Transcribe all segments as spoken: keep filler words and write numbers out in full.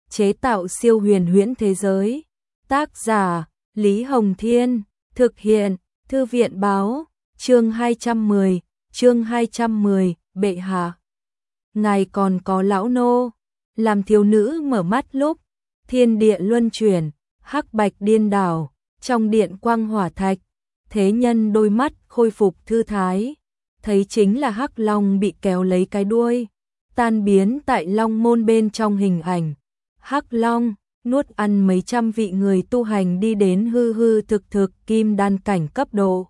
chế tạo siêu huyền huyễn thế giới. Tác giả Lý Hồng Thiên, thực hiện Thư viện Báo. Chương hai trăm mười, chương hai trăm mười, bệ hạ. Ngài còn có lão nô. Làm thiếu nữ mở mắt lúc thiên địa luân chuyển, hắc bạch điên đảo, trong điện quang hỏa thạch, thế nhân đôi mắt khôi phục thư thái, thấy chính là hắc long bị kéo lấy cái đuôi, tan biến tại long môn bên trong hình ảnh. Hắc long nuốt ăn mấy trăm vị người tu hành đi đến hư hư thực thực kim đan cảnh cấp độ.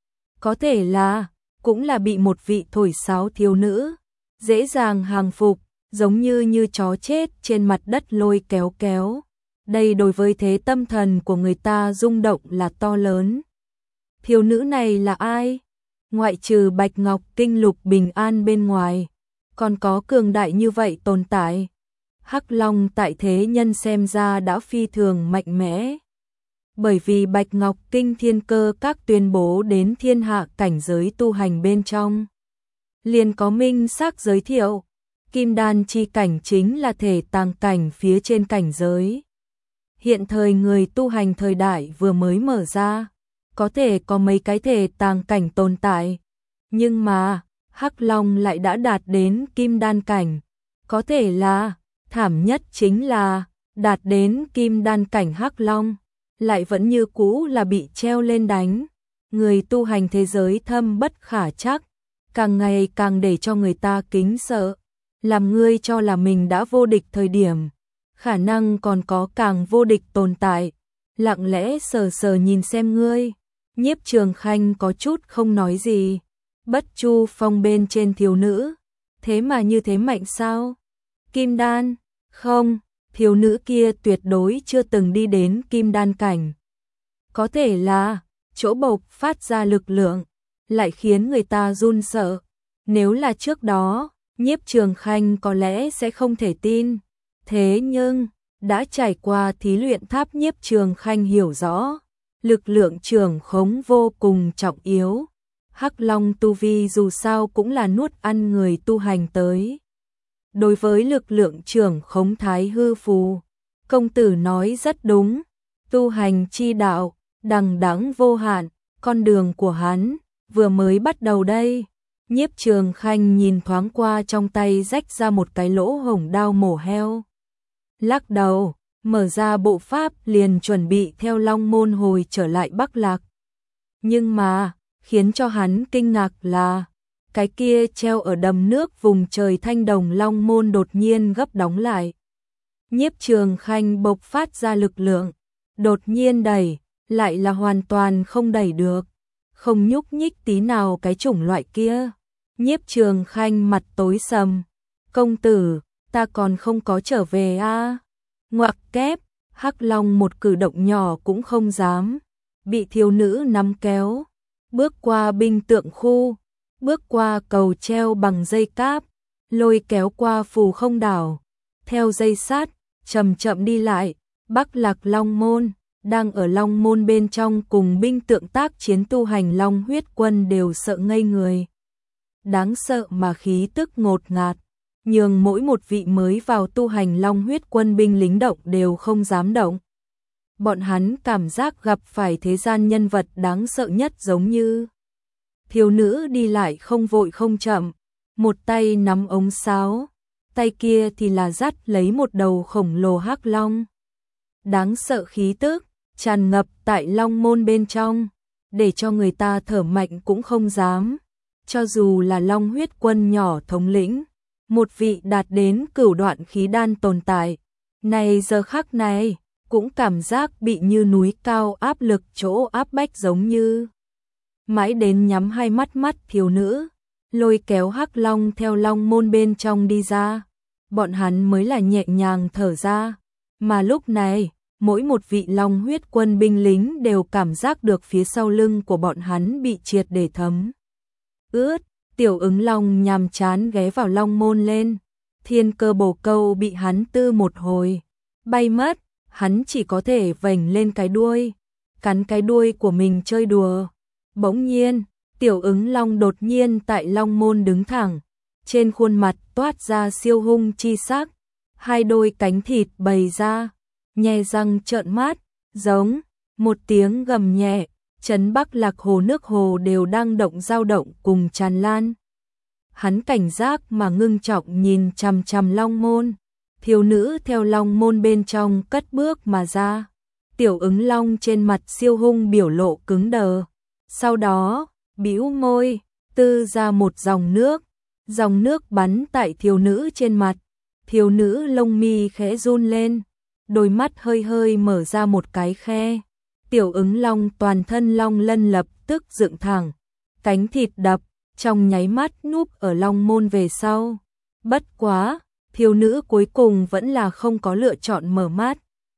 Có thể là, cũng là bị một vị thổi sáo thiếu nữ dễ dàng hàng phục, giống như như chó chết trên mặt đất lôi kéo kéo. Đây đối với thế tâm thần của người ta rung động là to lớn. Thiếu nữ này là ai? Ngoại trừ Bạch Ngọc Kinh Lục Bình An bên ngoài, còn có cường đại như vậy tồn tại. Hắc Long tại thế nhân xem ra đã phi thường mạnh mẽ. Bởi vì Bạch Ngọc Kinh Thiên Cơ các tuyên bố đến thiên hạ cảnh giới tu hành bên trong, liền có minh xác giới thiệu, kim đan chi cảnh chính là thể tàng cảnh phía trên cảnh giới. Hiện thời người tu hành thời đại vừa mới mở ra, có thể có mấy cái thể tàng cảnh tồn tại, nhưng mà Hắc Long lại đã đạt đến kim đan cảnh. Có thể là, thảm nhất chính là, đạt đến kim đan cảnh Hắc Long lại vẫn như cũ là bị treo lên đánh. Người tu hành thế giới thâm bất khả trắc, càng ngày càng để cho người ta kính sợ. Làm ngươi cho là mình đã vô địch thời điểm, khả năng còn có càng vô địch tồn tại. Lặng lẽ sờ sờ nhìn xem ngươi. Nhiếp Trường Khanh có chút không nói gì. Bất Chu Phong bên trên thiếu nữ, thế mà như thế mạnh sao? Kim đan? Không, thiếu nữ kia tuyệt đối chưa từng đi đến kim đan cảnh. Có thể là, chỗ bộc phát ra lực lượng, lại khiến người ta run sợ. Nếu là trước đó, Nhiếp Trường Khanh có lẽ sẽ không thể tin. Thế nhưng, đã trải qua thí luyện tháp, Nhiếp Trường Khanh hiểu rõ, lực lượng trưởng khống vô cùng trọng yếu. Hắc Long tu vi dù sao cũng là nuốt ăn người tu hành tới. Đối với lực lượng trưởng khống Thái Hư Phù, công tử nói rất đúng. Tu hành chi đạo, đằng đẵng vô hạn, con đường của hắn vừa mới bắt đầu đây. Nhiếp Trường Khanh nhìn thoáng qua trong tay rách ra một cái lỗ hổng đao mổ heo. Lắc đầu, mở ra bộ pháp liền chuẩn bị theo Long Môn hồi trở lại Bắc Lạc. Nhưng mà, khiến cho hắn kinh ngạc là, cái kia treo ở đầm nước vùng trời thanh đồng Long Môn đột nhiên gấp đóng lại. Nhiếp Trường Khanh bộc phát ra lực lượng, đột nhiên đẩy, lại là hoàn toàn không đẩy được, không nhúc nhích tí nào cái chủng loại kia. Nhiếp Trường Khanh mặt tối sầm, công tử, ta còn không có trở về a. À? Ngoặc kép, Hắc Long một cử động nhỏ cũng không dám, bị thiếu nữ nắm kéo, bước qua binh tượng khu, bước qua cầu treo bằng dây cáp, lôi kéo qua phù không đảo, theo dây sát, chậm chậm đi lại. Bắc Lạc Long Môn, đang ở Long Môn bên trong cùng binh tượng tác chiến tu hành Long Huyết Quân đều sợ ngây người. Đáng sợ mà khí tức ngột ngạt, nhường mỗi một vị mới vào tu hành Long Huyết Quân binh lính động đều không dám động. Bọn hắn cảm giác gặp phải thế gian nhân vật đáng sợ nhất, giống như thiếu nữ đi lại không vội không chậm, một tay nắm ống sáo, tay kia thì là dắt lấy một đầu khổng lồ hắc long. Đáng sợ khí tức tràn ngập tại Long Môn bên trong, để cho người ta thở mạnh cũng không dám. Cho dù là Long Huyết Quân nhỏ thống lĩnh, một vị đạt đến cửu đoạn khí đan tồn tại, này giờ khắc này cũng cảm giác bị như núi cao áp lực chỗ áp bách, giống như mãi đến nhắm hai mắt mắt thiếu nữ lôi kéo Hắc Long theo Long Môn bên trong đi ra, bọn hắn mới là nhẹ nhàng thở ra. Mà lúc này, mỗi một vị Long Huyết Quân binh lính đều cảm giác được phía sau lưng của bọn hắn bị triệt để thấm ướt. Tiểu Ứng Long nhàm chán ghé vào Long Môn lên, Thiên Cơ bồ câu bị hắn tư một hồi bay mất, hắn chỉ có thể vểnh lên cái đuôi, cắn cái đuôi của mình chơi đùa. Bỗng nhiên, Tiểu Ứng Long đột nhiên tại Long Môn đứng thẳng, trên khuôn mặt toát ra siêu hung chi sắc. hai đôi cánh thịt bày ra, nhe răng trợn mắt, giống một tiếng gầm nhẹ, trấn Bắc Lạc Hồ nước hồ đều đang động dao động cùng tràn lan. Hắn cảnh giác mà ngưng trọng nhìn chằm chằm Long Môn, thiếu nữ theo Long Môn bên trong cất bước mà ra. Tiểu Ứng Long trên mặt siêu hung biểu lộ cứng đờ, sau đó bĩu môi, tư ra một dòng nước, dòng nước bắn tại thiếu nữ trên mặt. Thiếu nữ lông mi khẽ run lên, đôi mắt hơi hơi mở ra một cái khe. Tiểu Ứng Long toàn thân long lân lập tức dựng thẳng, cánh thịt đập, trong nháy mắt núp ở Long Môn về sau. Bất quá, thiếu nữ cuối cùng vẫn là không có lựa chọn mở mắt.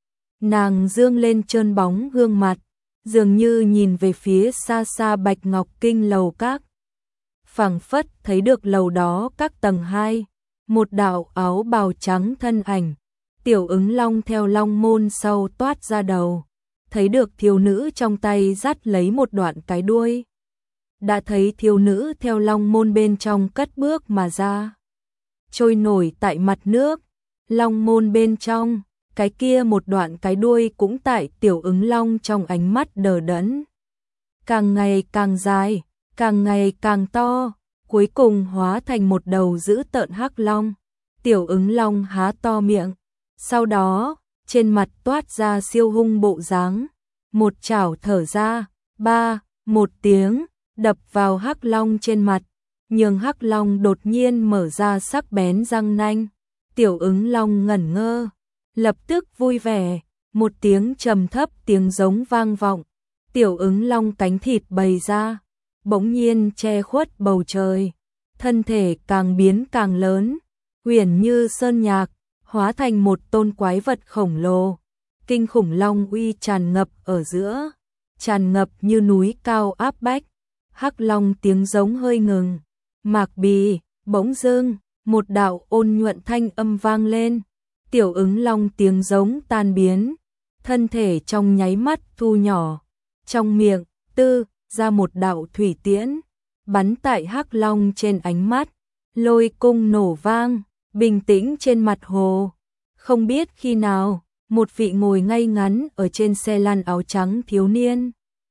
Nàng dương lên trơn bóng gương mặt, dường như nhìn về phía xa xa Bạch Ngọc Kinh lầu các. Phảng phất thấy được lầu đó các tầng hai, một đạo áo bào trắng thân ảnh. Tiểu Ứng Long theo Long Môn sau toát ra đầu, thấy được thiếu nữ trong tay dắt lấy một đoạn cái đuôi. Đã thấy thiếu nữ theo Long Môn bên trong cất bước mà ra, trôi nổi tại mặt nước. Long Môn bên trong, cái kia một đoạn cái đuôi cũng tại Tiểu Ứng Long trong ánh mắt đờ đẫn. Càng ngày càng dài, càng ngày càng to, cuối cùng hóa thành một đầu dữ tợn hắc long. Tiểu Ứng Long há to miệng, sau đó, trên mặt toát ra siêu hung bộ dáng, một chảo thở ra, ba, một tiếng, đập vào hắc long trên mặt, nhường hắc long đột nhiên mở ra sắc bén răng nanh. Tiểu Ứng Long ngẩn ngơ, lập tức vui vẻ, một tiếng trầm thấp tiếng giống vang vọng. Tiểu Ứng Long cánh thịt bày ra, bỗng nhiên che khuất bầu trời, thân thể càng biến càng lớn, huyền như sơn nhạc, hóa thành một tôn quái vật khổng lồ. Kinh khủng long uy tràn ngập ở giữa, tràn ngập như núi cao áp bách. Hắc long tiếng giống hơi ngừng, Mạc Bì, bỗng dưng, một đạo ôn nhuận thanh âm vang lên. Tiểu Ứng Long tiếng giống tan biến, thân thể trong nháy mắt thu nhỏ, trong miệng tư ra một đạo thủy tiễn, bắn tại hắc long trên ánh mắt, lôi cung nổ vang, bình tĩnh trên mặt hồ. Không biết khi nào, một vị ngồi ngay ngắn ở trên xe lăn áo trắng thiếu niên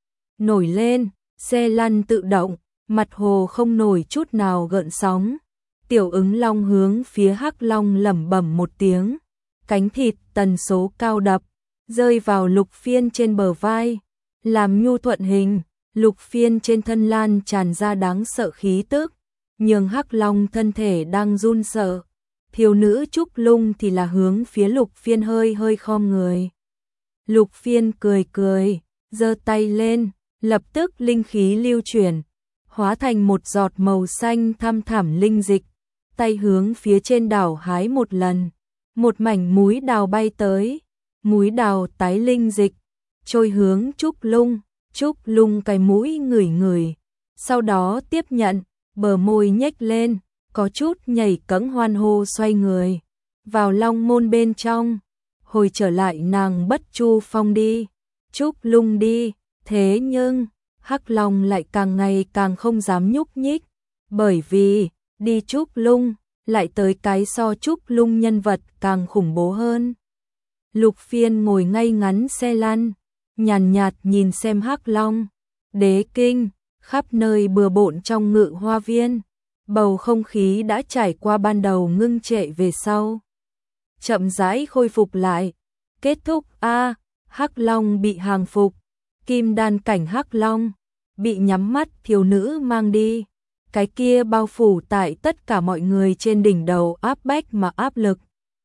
nổi lên, xe lăn tự động, mặt hồ không nổi chút nào gợn sóng. Tiểu Ứng Long hướng phía hắc long lẩm bẩm một tiếng, cánh thịt tần số cao đập, rơi vào Lục Phiên trên bờ vai, làm nhu thuận hình. Lục Phiên trên thân lan tràn ra đáng sợ khí tức, nhường hắc long thân thể đang run sợ. Thiếu nữ Trúc Lung thì là hướng phía Lục Phiên hơi hơi khom người. Lục Phiên cười cười, giơ tay lên, lập tức linh khí lưu chuyển, hóa thành một giọt màu xanh thăm thẳm linh dịch, tay hướng phía trên đảo hái một lần, một mảnh múi đào bay tới, múi đào tái linh dịch, trôi hướng Trúc Lung. Trúc Lung cái mũi ngửi ngửi, sau đó tiếp nhận, bờ môi nhếch lên, có chút nhảy cẫng hoan hô xoay người vào Long Môn bên trong, hồi trở lại nàng Bất Chu Phong đi. Trúc Lung đi, thế nhưng hắc long lại càng ngày càng không dám nhúc nhích, bởi vì đi Trúc Lung lại tới cái so Trúc Lung nhân vật càng khủng bố hơn. Lục Phiên ngồi ngay ngắn xe lăn, nhàn nhạt, nhạt nhìn xem hắc long. Đế kinh, khắp nơi bừa bộn trong Ngự Hoa Viên, bầu không khí đã trải qua ban đầu ngưng trệ về sau, chậm rãi khôi phục lại. Kết thúc a, hắc long bị hàng phục, kim đan cảnh hắc long bị nhắm mắt thiếu nữ mang đi, cái kia bao phủ tại tất cả mọi người trên đỉnh đầu áp bách mà áp lực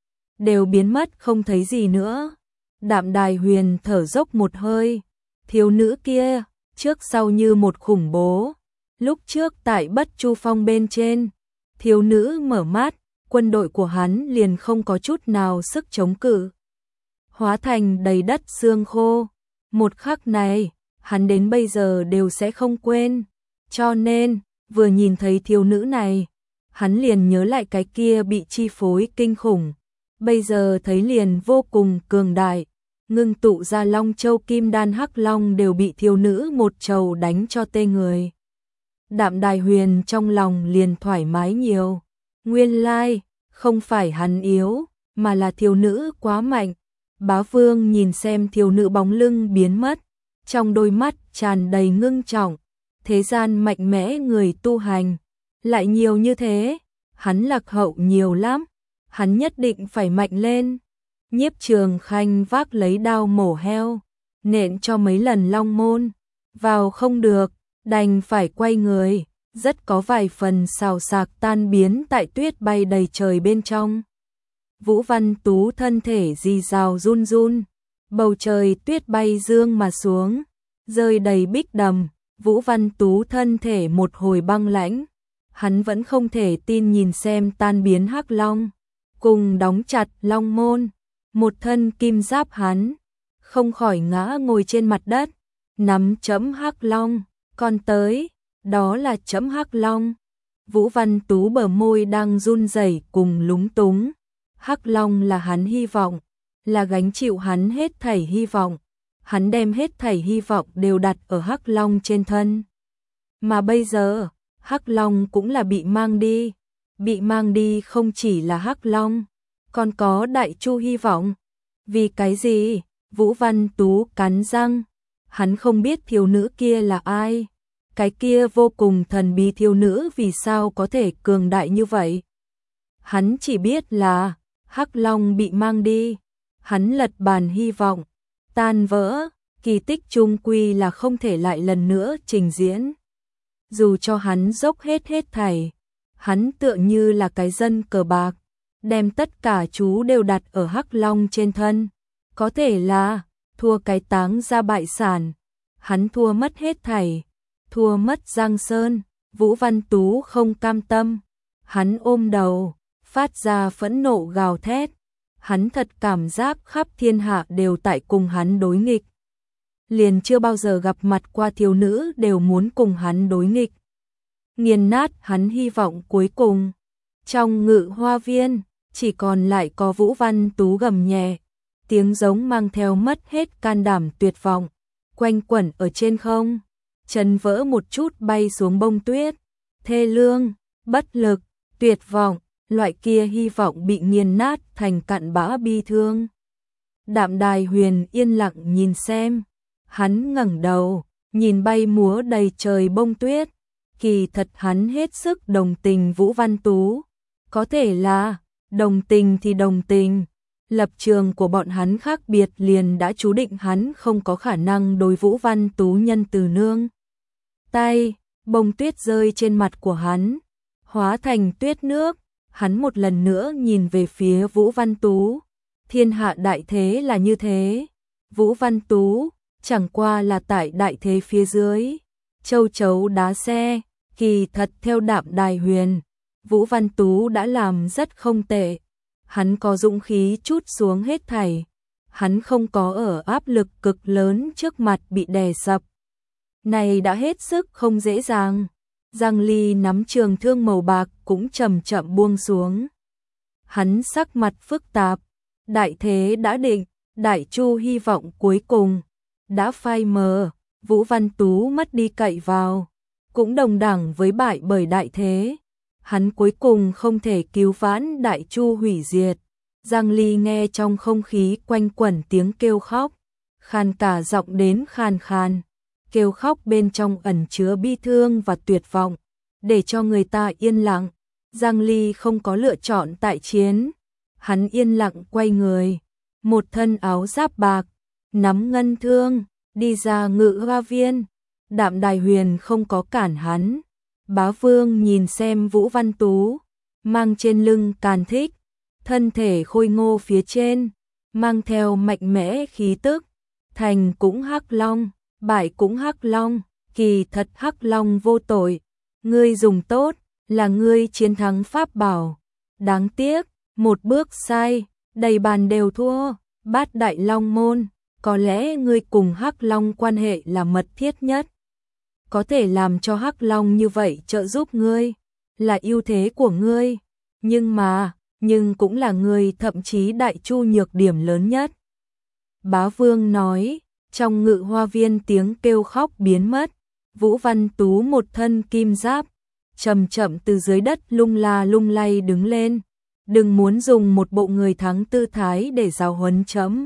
đều biến mất không thấy gì nữa. Đạm Đài Huyền thở dốc một hơi, thiếu nữ kia, trước sau như một khủng bố. Lúc trước tại Bất Chu Phong bên trên, thiếu nữ mở mắt, quân đội của hắn liền không có chút nào sức chống cự, hóa thành đầy đất xương khô. Một khắc này, hắn đến bây giờ đều sẽ không quên, cho nên, vừa nhìn thấy thiếu nữ này, hắn liền nhớ lại cái kia bị chi phối kinh khủng, bây giờ thấy liền vô cùng cường đại, ngưng tụ ra Long Châu Kim Đan hắc long đều bị thiếu nữ một trầu đánh cho tê người. Đạm Đài Huyền trong lòng liền thoải mái nhiều, nguyên lai, không phải hắn yếu, mà là thiếu nữ quá mạnh. Bá Vương nhìn xem thiếu nữ bóng lưng biến mất, trong đôi mắt tràn đầy ngưng trọng. Thế gian mạnh mẽ người tu hành lại nhiều như thế, hắn lạc hậu nhiều lắm, hắn nhất định phải mạnh lên. Nhiếp Trường Khanh vác lấy đao mổ heo, nện cho mấy lần long môn, vào không được, đành phải quay người, rất có vài phần xào xạc tan biến tại tuyết bay đầy trời bên trong. Vũ Văn Tú thân thể rì rào run run, bầu trời tuyết bay dương mà xuống, rơi đầy bích đầm. Vũ Văn Tú thân thể một hồi băng lãnh, hắn vẫn không thể tin nhìn xem tan biến hắc long, cùng đóng chặt long môn, một thân kim giáp hắn, không khỏi ngã ngồi trên mặt đất, nắm chẫm hắc long, còn tới, đó là chẫm hắc long. Vũ Văn Tú bờ môi đang run rẩy cùng lúng túng, hắc long là hắn hy vọng, là gánh chịu hắn hết thảy hy vọng. Hắn đem hết thảy hy vọng đều đặt ở hắc long trên thân. Mà bây giờ, hắc long cũng là bị mang đi. Bị mang đi không chỉ là hắc long, còn có đại chu hy vọng. Vì cái gì? Vũ Văn Tú cắn răng. Hắn không biết thiếu nữ kia là ai. Cái kia vô cùng thần bí thiếu nữ vì sao có thể cường đại như vậy. Hắn chỉ biết là hắc long bị mang đi. Hắn lật bàn hy vọng tan vỡ, kỳ tích chung quy là không thể lại lần nữa trình diễn. Dù cho hắn dốc hết hết thảy, hắn tựa như là cái dân cờ bạc, đem tất cả chú đều đặt ở hắc long trên thân. Có thể là thua cái táng ra bại sản, hắn thua mất hết thảy, thua mất Giang Sơn. Vũ Văn Tú không cam tâm, hắn ôm đầu, phát ra phẫn nộ gào thét. Hắn thật cảm giác khắp thiên hạ đều tại cùng hắn đối nghịch. Liền chưa bao giờ gặp mặt qua thiếu nữ đều muốn cùng hắn đối nghịch. Nghiền nát hắn hy vọng cuối cùng. Trong Ngự Hoa Viên, chỉ còn lại có Vũ Văn Tú gầm nhẹ, tiếng giống mang theo mất hết can đảm tuyệt vọng, quanh quẩn ở trên không, chân vỡ một chút bay xuống bông tuyết, thê lương, bất lực, tuyệt vọng. Loại kia hy vọng bị nghiền nát thành cặn bã bi thương. Đạm Đài Huyền yên lặng nhìn xem, hắn ngẩng đầu, nhìn bay múa đầy trời bông tuyết, kỳ thật hắn hết sức đồng tình Vũ Văn Tú. Có thể là, đồng tình thì đồng tình, lập trường của bọn hắn khác biệt liền đã chú định hắn không có khả năng đối Vũ Văn Tú nhân từ nương tay. Bông tuyết rơi trên mặt của hắn, hóa thành tuyết nước. Hắn một lần nữa nhìn về phía Vũ Văn Tú. Thiên hạ đại thế là như thế. Vũ Văn Tú chẳng qua là tại đại thế phía dưới. Châu chấu đá xe, kỳ thật theo Đạm Đài Huyền, Vũ Văn Tú đã làm rất không tệ. Hắn có dũng khí trút xuống hết thảy. Hắn không có ở áp lực cực lớn trước mặt bị đè sập. Này đã hết sức không dễ dàng. Giang Ly nắm trường thương màu bạc cũng chậm chậm buông xuống. Hắn sắc mặt phức tạp, đại thế đã định, đại chu hy vọng cuối cùng đã phai mờ, Vũ Văn Tú mất đi cậy vào, cũng đồng đẳng với bại bởi đại thế. Hắn cuối cùng không thể cứu vãn đại chu hủy diệt. Giang Ly nghe trong không khí quanh quẩn tiếng kêu khóc, khàn cả giọng đến khàn khàn. Kêu khóc bên trong ẩn chứa bi thương và tuyệt vọng, để cho người ta yên lặng. Giang Ly không có lựa chọn tại chiến, hắn yên lặng quay người, một thân áo giáp bạc, nắm ngân thương, đi ra Ngự Hoa Viên. Đạm Đài Huyền không có cản hắn. Bá Vương nhìn xem Vũ Văn Tú, mang trên lưng càn thích, thân thể khôi ngô phía trên, mang theo mạnh mẽ khí tức, thành cũng hắc long. Bại cũng hắc long, kỳ thật hắc long vô tội, ngươi dùng tốt, là ngươi chiến thắng pháp bảo. Đáng tiếc, một bước sai, đầy bàn đều thua. Bát đại long môn, có lẽ ngươi cùng hắc long quan hệ là mật thiết nhất. Có thể làm cho hắc long như vậy trợ giúp ngươi, là ưu thế của ngươi. Nhưng mà, nhưng cũng là ngươi thậm chí đại chu nhược điểm lớn nhất. Bá Vương nói. Trong Ngự Hoa Viên tiếng kêu khóc biến mất, Vũ Văn Tú một thân kim giáp, chậm chậm từ dưới đất lung la lung lay đứng lên, đừng muốn dùng một bộ người thắng tư thái để giáo huấn chấm.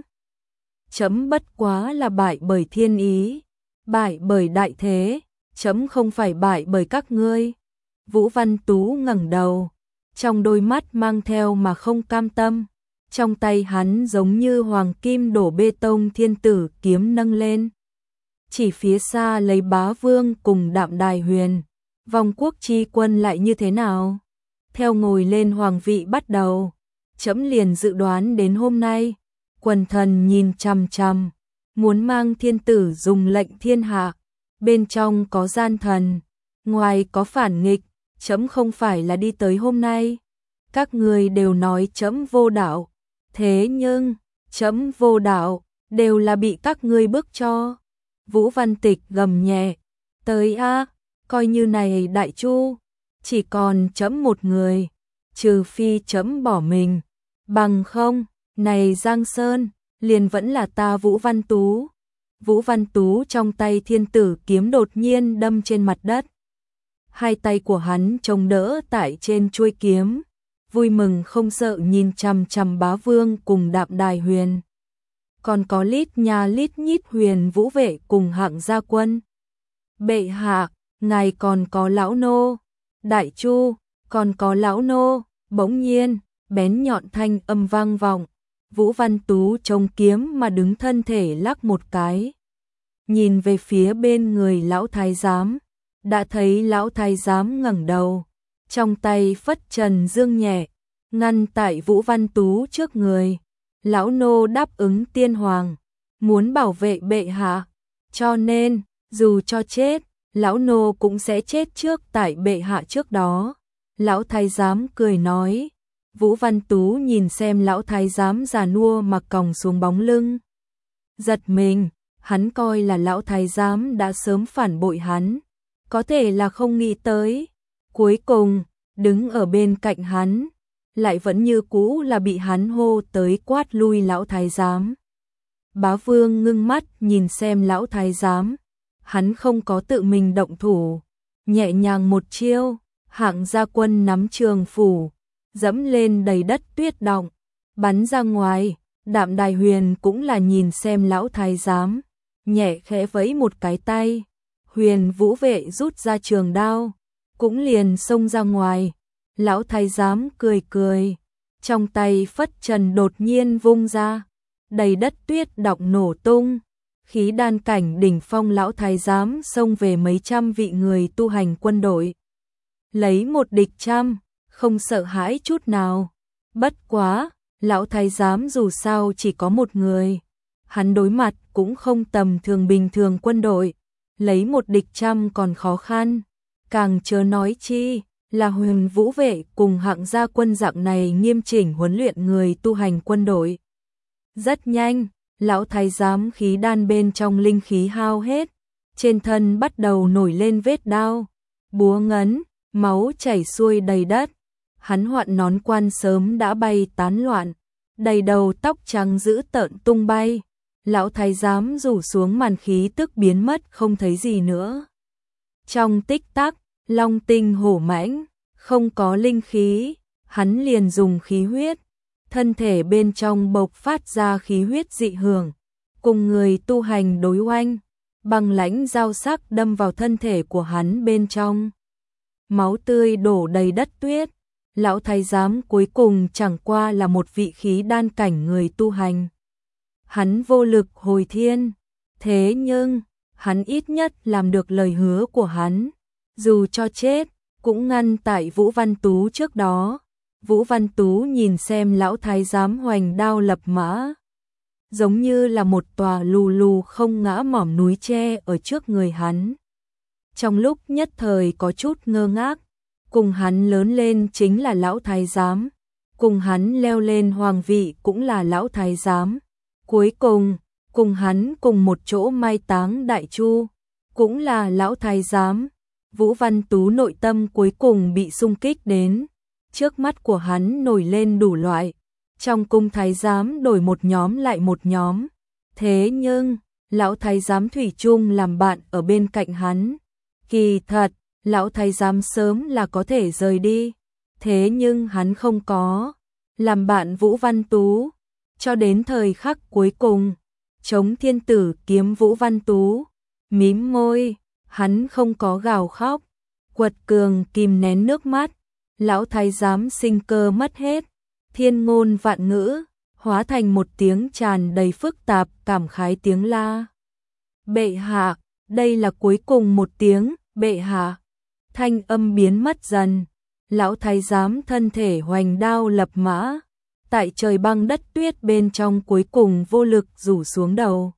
Chấm bất quá là bại bởi thiên ý, bại bởi đại thế, chấm không phải bại bởi các ngươi. Vũ Văn Tú ngẩng đầu, trong đôi mắt mang theo mà không cam tâm, trong tay hắn giống như hoàng kim đổ bê tông thiên tử kiếm nâng lên. Chỉ phía xa lấy Bá Vương cùng Đạm Đài Huyền, vòng quốc chi quân lại như thế nào? Theo ngồi lên hoàng vị bắt đầu, chấm liền dự đoán đến hôm nay, quần thần nhìn chằm chằm, muốn mang thiên tử dùng lệnh thiên hạ, bên trong có gian thần, ngoài có phản nghịch, chấm không phải là đi tới hôm nay. Các người đều nói chấm vô đạo, thế nhưng, chấm vô đạo, đều là bị các ngươi bức cho. Vũ Văn Tịch gầm nhẹ, tới a, coi như này đại chu, chỉ còn chấm một người, trừ phi chấm bỏ mình, bằng không, này Giang Sơn, liền vẫn là ta Vũ Văn Tú. Vũ Văn Tú trong tay thiên tử kiếm đột nhiên đâm trên mặt đất. Hai tay của hắn chống đỡ tại trên chuôi kiếm, vui mừng không sợ nhìn chằm chằm Bá Vương cùng Đạm Đài Huyền. Còn có lít nha lít nhít huyền vũ vệ cùng hạng gia quân. Bệ hạ, ngài còn có lão nô, đại chu, còn có lão nô, bỗng nhiên, bén nhọn thanh âm vang vọng. Vũ Văn Tú chống kiếm mà đứng thân thể lắc một cái. Nhìn về phía bên người lão thái giám, đã thấy lão thái giám ngẩng đầu, trong tay phất trần dương nhẹ, ngăn tại Vũ Văn Tú trước người. Lão nô đáp ứng tiên hoàng, muốn bảo vệ bệ hạ, cho nên, dù cho chết, lão nô cũng sẽ chết trước tại bệ hạ trước đó. Lão thái giám cười nói. Vũ Văn Tú nhìn xem lão thái giám già nua mà còng xuống bóng lưng. Giật mình, hắn coi là lão thái giám đã sớm phản bội hắn, có thể là không nghĩ tới. Cuối cùng, đứng ở bên cạnh hắn, lại vẫn như cũ là bị hắn hô tới quát lui lão thái giám. Bá Vương ngưng mắt nhìn xem lão thái giám, hắn không có tự mình động thủ, nhẹ nhàng một chiêu, hạng gia quân nắm trường phủ, dẫm lên đầy đất tuyết động, bắn ra ngoài. Đạm Đài Huyền cũng là nhìn xem lão thái giám, nhẹ khẽ vẫy một cái tay, Huyền vũ vệ rút ra trường đao, cũng liền xông ra ngoài. Lão thái giám cười cười, trong tay phất trần đột nhiên vung ra, đầy đất tuyết động nổ tung. Khí đan cảnh đỉnh phong lão thái giám xông về mấy trăm vị người tu hành quân đội, lấy một địch trăm, không sợ hãi chút nào. Bất quá, lão thái giám dù sao chỉ có một người, hắn đối mặt cũng không tầm thường bình thường quân đội, lấy một địch trăm còn khó khăn, càng chớ nói chi là Huyền vũ vệ cùng hạng gia quân dạng này nghiêm chỉnh huấn luyện người tu hành quân đội. Rất nhanh, lão thái giám khí đan bên trong linh khí hao hết, trên thân bắt đầu nổi lên vết đao, búa ngấn, máu chảy xuôi đầy đất. Hắn hoạn nón quan sớm đã bay tán loạn, đầy đầu tóc trắng dữ tợn tung bay. Lão thái giám rủ xuống màn khí tức biến mất không thấy gì nữa. Trong tích tắc, long tinh hổ mãnh, không có linh khí, hắn liền dùng khí huyết, thân thể bên trong bộc phát ra khí huyết dị hưởng, cùng người tu hành đối oanh, băng lãnh dao sắc đâm vào thân thể của hắn bên trong. Máu tươi đổ đầy đất tuyết, lão thái giám cuối cùng chẳng qua là một vị khí đan cảnh người tu hành. Hắn vô lực hồi thiên, thế nhưng, hắn ít nhất làm được lời hứa của hắn, dù cho chết, cũng ngăn tại Vũ Văn Tú trước đó. Vũ Văn Tú nhìn xem lão thái giám hoành đao lập mã, giống như là một tòa lù lù không ngã mỏm núi tre ở trước người hắn. Trong lúc nhất thời có chút ngơ ngác, cùng hắn lớn lên chính là lão thái giám, cùng hắn leo lên hoàng vị cũng là lão thái giám, cuối cùng, cùng hắn cùng một chỗ mai táng đại chu, cũng là lão thái giám. Vũ Văn Tú nội tâm cuối cùng bị xung kích đến, trước mắt của hắn nổi lên đủ loại, trong cung thái giám đổi một nhóm lại một nhóm, thế nhưng, lão thái giám thủy chung làm bạn ở bên cạnh hắn. Kỳ thật, lão thái giám sớm là có thể rời đi, thế nhưng hắn không có, làm bạn Vũ Văn Tú, cho đến thời khắc cuối cùng, chống thiên tử kiếm Vũ Văn Tú, mím môi, hắn không có gào khóc, quật cường kìm nén nước mắt, lão thái giám sinh cơ mất hết, thiên ngôn vạn ngữ, hóa thành một tiếng tràn đầy phức tạp cảm khái tiếng la. Bệ hạ, đây là cuối cùng một tiếng, bệ hạ. Thanh âm biến mất dần, lão thái giám thân thể hoành đao lập mã, tại trời băng đất tuyết bên trong cuối cùng vô lực rủ xuống đầu.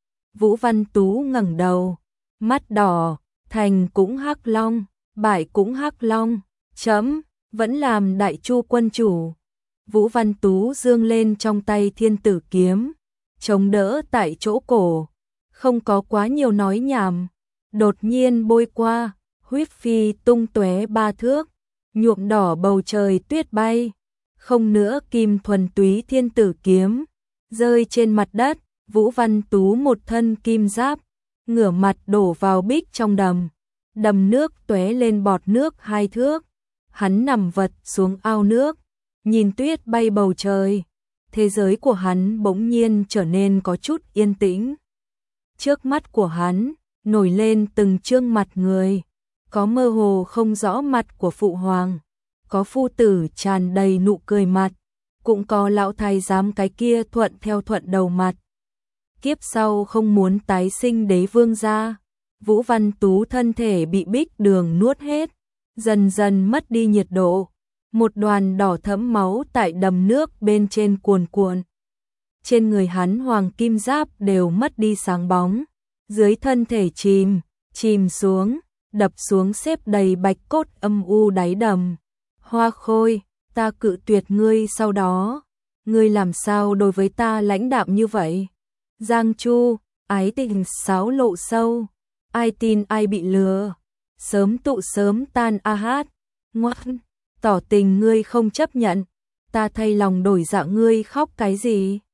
Vũ Văn Tú ngẩng đầu, mắt đỏ, thành cũng hắc long, bại cũng hắc long, chấm, vẫn làm đại chu quân chủ. Vũ Văn Tú giương lên trong tay thiên tử kiếm, chống đỡ tại chỗ cổ, không có quá nhiều nói nhảm, đột nhiên bôi qua, huyết phi tung tóe ba thước, nhuộm đỏ bầu trời tuyết bay, không nữa kim thuần túy thiên tử kiếm, rơi trên mặt đất, Vũ Văn Tú một thân kim giáp, ngửa mặt đổ vào bích trong đầm, đầm nước tóe lên bọt nước hai thước, hắn nằm vật xuống ao nước, nhìn tuyết bay bầu trời, thế giới của hắn bỗng nhiên trở nên có chút yên tĩnh. Trước mắt của hắn, nổi lên từng trương mặt người, có mơ hồ không rõ mặt của phụ hoàng, có phu tử tràn đầy nụ cười mặt, cũng có lão thái giám cái kia thuận theo thuận đầu mặt. Kiếp sau không muốn tái sinh đế vương gia, Vũ Văn Tú thân thể bị bích đường nuốt hết, dần dần mất đi nhiệt độ, một đoàn đỏ thẫm máu tại đầm nước bên trên cuồn cuộn. Trên người hắn hoàng kim giáp đều mất đi sáng bóng, dưới thân thể chìm, chìm xuống, đập xuống xếp đầy bạch cốt âm u đáy đầm. Hoa Khôi, ta cự tuyệt ngươi sau đó, ngươi làm sao đối với ta lãnh đạm như vậy? Giang Chu, ái tình sáo lộ sâu, ai tin ai bị lừa, sớm tụ sớm tan a hát, ngoan, tỏ tình ngươi không chấp nhận, ta thay lòng đổi dạ ngươi khóc cái gì?